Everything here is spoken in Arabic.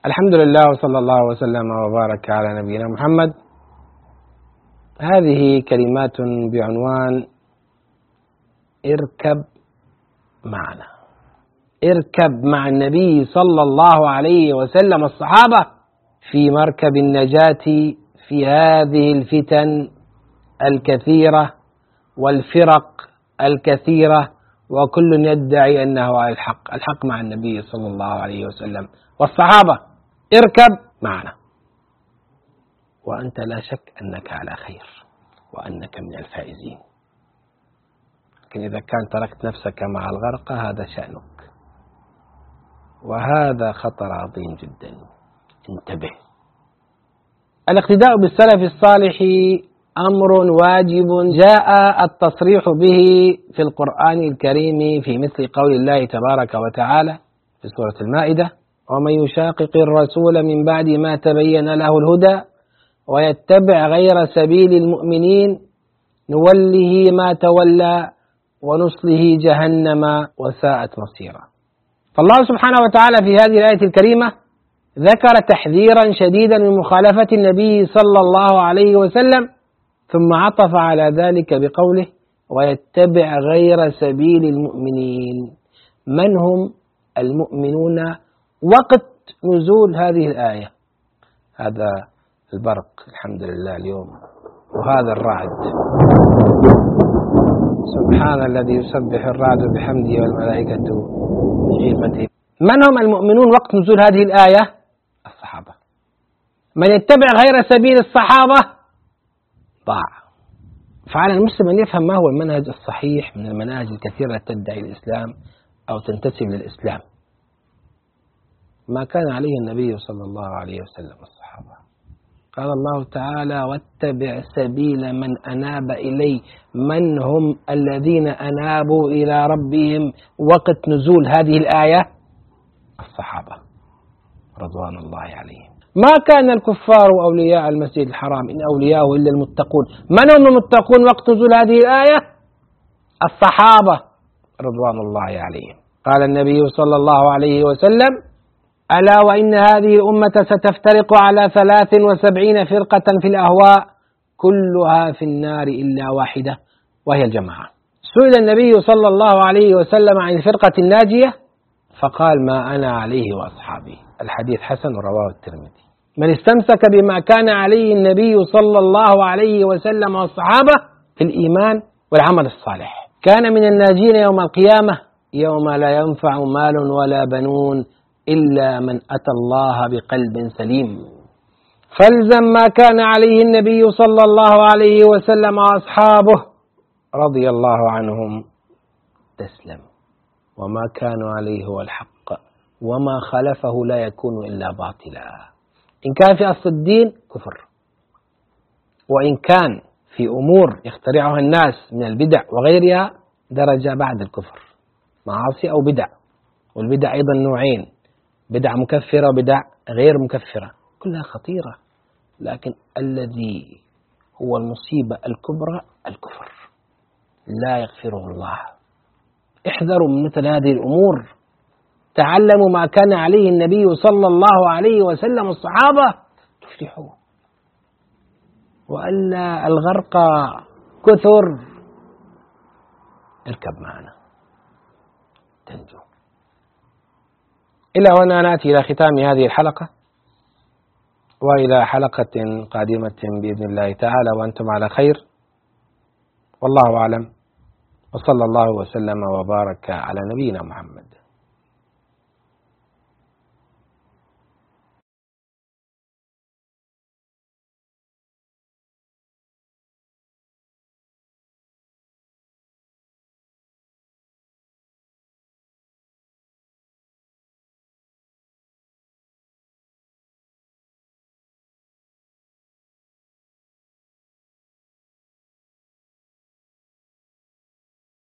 الحمد لله وصلى الله وسلم وبارك على نبينا محمد. هذه كلمات بعنوان اركب معنا. اركب مع النبي صلى الله عليه وسلم الصحابة في مركب النجاة في هذه الفتن الكثيرة والفرق الكثيرة، وكل يدعي أنه على الحق مع النبي صلى الله عليه وسلم والصحابة. اركب معنا وأنت لا شك أنك على خير وأنك من الفائزين، لكن إذا كان تركت نفسك مع الغرقى هذا شأنك، وهذا خطر عظيم جدا. انتبه. الاقتداء بالسلف الصالح أمر واجب جاء التصريح به في القرآن الكريم في مثل قول الله تبارك وتعالى في سورة المائدة: ومن يشاقق الرسول من بعد ما تبين له الهدى ويتبع غير سبيل المؤمنين نوله ما تولى ونصله جهنم وساءت مصيرا. فالله سبحانه وتعالى في هذه الآية الكريمة ذكر تحذيرا شديدا من مخالفة النبي صلى الله عليه وسلم، ثم عطف على ذلك بقوله: ويتبع غير سبيل المؤمنين. من هم المؤمنون وقت نزول هذه الآية؟ هذا البرق الحمد لله اليوم، وهذا الرعد، سبحان الذي يسبح الرعد بحمده والملائكة بخيفته. من هم المؤمنون وقت نزول هذه الآية؟ الصحابة. من يتبع غير سبيل الصحابة ضاع. فعلى المسلم أن يفهم ما هو المنهج الصحيح من المناهج الكثيرة التي تدعي الإسلام أو تنتسب للإسلام. ما كان عليه النبي صلى الله عليه وسلم والصحابة. قال الله تعالى: واتبع سبيل من أناب إلي. من هم الذين أنابوا إلى ربهم وقت نزول هذه الآية؟ الصحابة رضوان الله عليهم. ما كان الكفار أولياء المسجد الحرام، إن أولياءه إلا المتقون. من هم المتقون وقت نزول هذه الآية؟ الصحابة رضوان الله عليهم. قال النبي صلى الله عليه وسلم: ألا وإن هذه الأمة ستفترق على 73 فرقة في الأهواء كلها في النار إلا واحدة وهي الجماعة. سئل النبي صلى الله عليه وسلم عن الفرقة الناجية فقال: ما أنا عليه وأصحابي. الحديث حسن رواه الترمذي. من استمسك بما كان عليه النبي صلى الله عليه وسلم والصحابة في الإيمان والعمل الصالح كان من الناجين يوم القيامة، يوم لا ينفع مال ولا بنون إلا من أتى الله بقلب سليم. فالزم ما كان عليه النبي صلى الله عليه وسلم وأصحابه رضي الله عنهم تسلم، وما كانوا عليه هو الحق، وما خلفه لا يكون إلا باطلا. إن كان في أصل الدين كفر، وإن كان في أمور يخترعها الناس من البدع وغيرها درجة بعد الكفر، معاصي أو بدع. والبدع أيضا نوعين: بدع مكفرة وبدع غير مكفرة، كلها خطيرة، لكن الذي هو المصيبة الكبرى الكفر لا يغفره الله. احذروا من مثل هذه الأمور، تعلموا ما كان عليه النبي صلى الله عليه وسلم الصحابة تفلحوا، وألا الغرق كثر. اركب معنا تنجو. إلى هنا نأتي إلى ختام هذه الحلقة، وإلى حلقة قادمة بإذن الله تعالى وأنتم على خير، والله أعلم، وصلى الله وسلم وبارك على نبينا محمد.